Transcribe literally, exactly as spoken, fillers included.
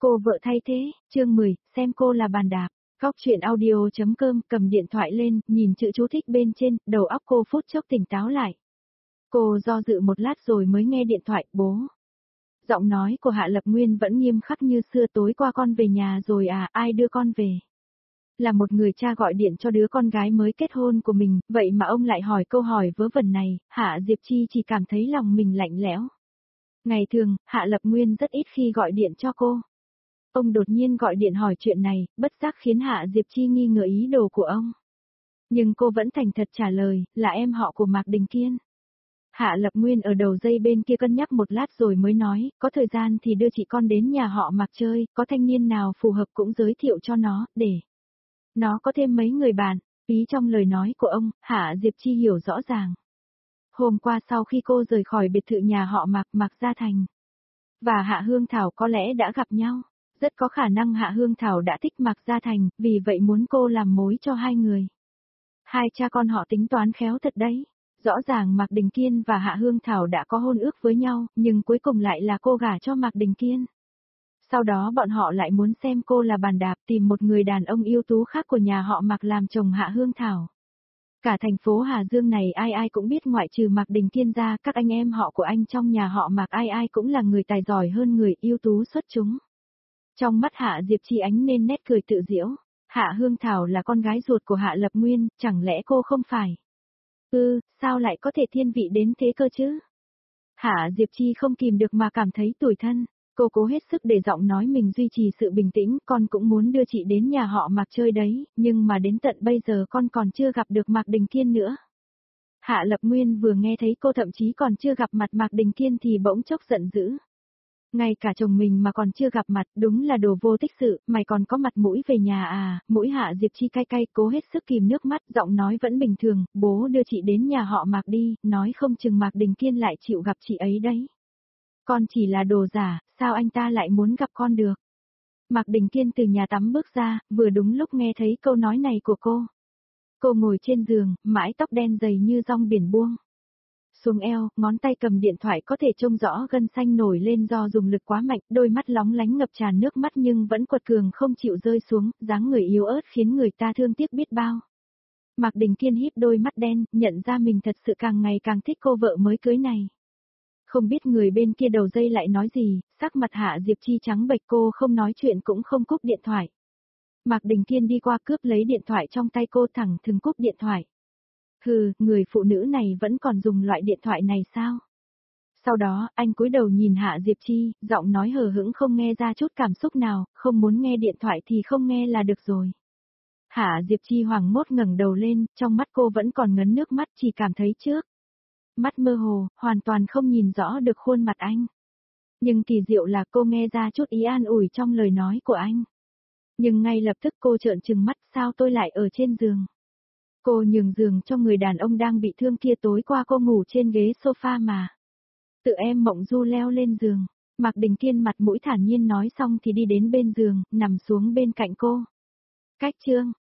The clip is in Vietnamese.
Cô vợ thay thế, chương mười, xem cô là bàn đạp. Góc chuyện audio.com cầm điện thoại lên, nhìn chữ chú thích bên trên, đầu óc cô phút chốc tỉnh táo lại. Cô do dự một lát rồi mới nghe điện thoại, bố. Giọng nói của Hạ Lập Nguyên vẫn nghiêm khắc như xưa, tối qua con về nhà rồi à, ai đưa con về? Là một người cha gọi điện cho đứa con gái mới kết hôn của mình, vậy mà ông lại hỏi câu hỏi vớ vẩn này, Hạ Diệp Chi chỉ cảm thấy lòng mình lạnh lẽo. Ngày thường, Hạ Lập Nguyên rất ít khi gọi điện cho cô. Ông đột nhiên gọi điện hỏi chuyện này, bất giác khiến Hạ Diệp Chi nghi ngờ ý đồ của ông. Nhưng cô vẫn thành thật trả lời, là em họ của Mạc Đình Kiên. Hạ Lập Nguyên ở đầu dây bên kia cân nhắc một lát rồi mới nói, có thời gian thì đưa chị con đến nhà họ Mạc chơi, có thanh niên nào phù hợp cũng giới thiệu cho nó, để nó có thêm mấy người bạn. Ý trong lời nói của ông, Hạ Diệp Chi hiểu rõ ràng. Hôm qua sau khi cô rời khỏi biệt thự nhà họ Mạc, Mạc Gia Thành và Hạ Hương Thảo có lẽ đã gặp nhau. Rất có khả năng Hạ Hương Thảo đã thích Mạc Gia Thành, vì vậy muốn cô làm mối cho hai người. Hai cha con họ tính toán khéo thật đấy. Rõ ràng Mạc Đình Kiên và Hạ Hương Thảo đã có hôn ước với nhau, nhưng cuối cùng lại là cô gả cho Mạc Đình Kiên. Sau đó bọn họ lại muốn xem cô là bàn đạp, tìm một người đàn ông ưu tú khác của nhà họ Mạc làm chồng Hạ Hương Thảo. Cả thành phố Hà Dương này ai ai cũng biết, ngoại trừ Mạc Đình Kiên ra, các anh em họ của anh trong nhà họ Mạc ai ai cũng là người tài giỏi hơn người, ưu tú xuất chúng. Trong mắt Hạ Diệp Chi ánh lên nét cười tự giễu. Hạ Hương Thảo là con gái ruột của Hạ Lập Nguyên, chẳng lẽ cô không phải? Ừ, sao lại có thể thiên vị đến thế cơ chứ? Hạ Diệp Chi không kìm được mà cảm thấy tủi thân. Cô cố hết sức để giọng nói mình duy trì sự bình tĩnh, con cũng muốn đưa chị đến nhà họ Mạc chơi đấy, nhưng mà đến tận bây giờ con còn chưa gặp được Mạc Đình Kiên nữa. Hạ Lập Nguyên vừa nghe thấy cô thậm chí còn chưa gặp mặt Mạc Đình Kiên thì bỗng chốc giận dữ. Ngay cả chồng mình mà còn chưa gặp mặt, đúng là đồ vô tích sự, mày còn có mặt mũi về nhà à? Mũi Hạ Diệp Chi cay cay, cố hết sức kìm nước mắt, giọng nói vẫn bình thường, bố đưa chị đến nhà họ Mạc đi, nói không chừng Mạc Đình Kiên lại chịu gặp chị ấy đấy. Con chỉ là đồ giả, sao anh ta lại muốn gặp con được? Mạc Đình Kiên từ nhà tắm bước ra, vừa đúng lúc nghe thấy câu nói này của cô. Cô ngồi trên giường, mái tóc đen dày như dong biển buông xuống eo, ngón tay cầm điện thoại có thể trông rõ gân xanh nổi lên do dùng lực quá mạnh, đôi mắt lóng lánh ngập tràn nước mắt nhưng vẫn quật cường không chịu rơi xuống, dáng người yếu ớt khiến người ta thương tiếc biết bao. Mạc Đình Kiên híp đôi mắt đen, nhận ra mình thật sự càng ngày càng thích cô vợ mới cưới này. Không biết người bên kia đầu dây lại nói gì, sắc mặt Hạ Diệp Chi trắng bệch, cô không nói chuyện cũng không cúp điện thoại. Mạc Đình Kiên đi qua cướp lấy điện thoại trong tay cô, thẳng thừng cúp điện thoại. Hừ, người phụ nữ này vẫn còn dùng loại điện thoại này sao? Sau đó, anh cúi đầu nhìn Hạ Diệp Chi, giọng nói hờ hững không nghe ra chút cảm xúc nào, không muốn nghe điện thoại thì không nghe là được rồi. Hạ Diệp Chi hoảng hốt ngẩng đầu lên, trong mắt cô vẫn còn ngấn nước mắt, chỉ cảm thấy trước mắt mơ hồ, hoàn toàn không nhìn rõ được khuôn mặt anh. Nhưng kỳ diệu là cô nghe ra chút ý an ủi trong lời nói của anh. Nhưng ngay lập tức cô trợn trừng mắt, sao tôi lại ở trên giường? Cô nhường giường cho người đàn ông đang bị thương kia, tối qua cô ngủ trên ghế sofa mà. Tự em mộng du leo lên giường. Mạc Đình Kiên mặt mũi thản nhiên nói xong thì đi đến bên giường, nằm xuống bên cạnh cô. Cách chương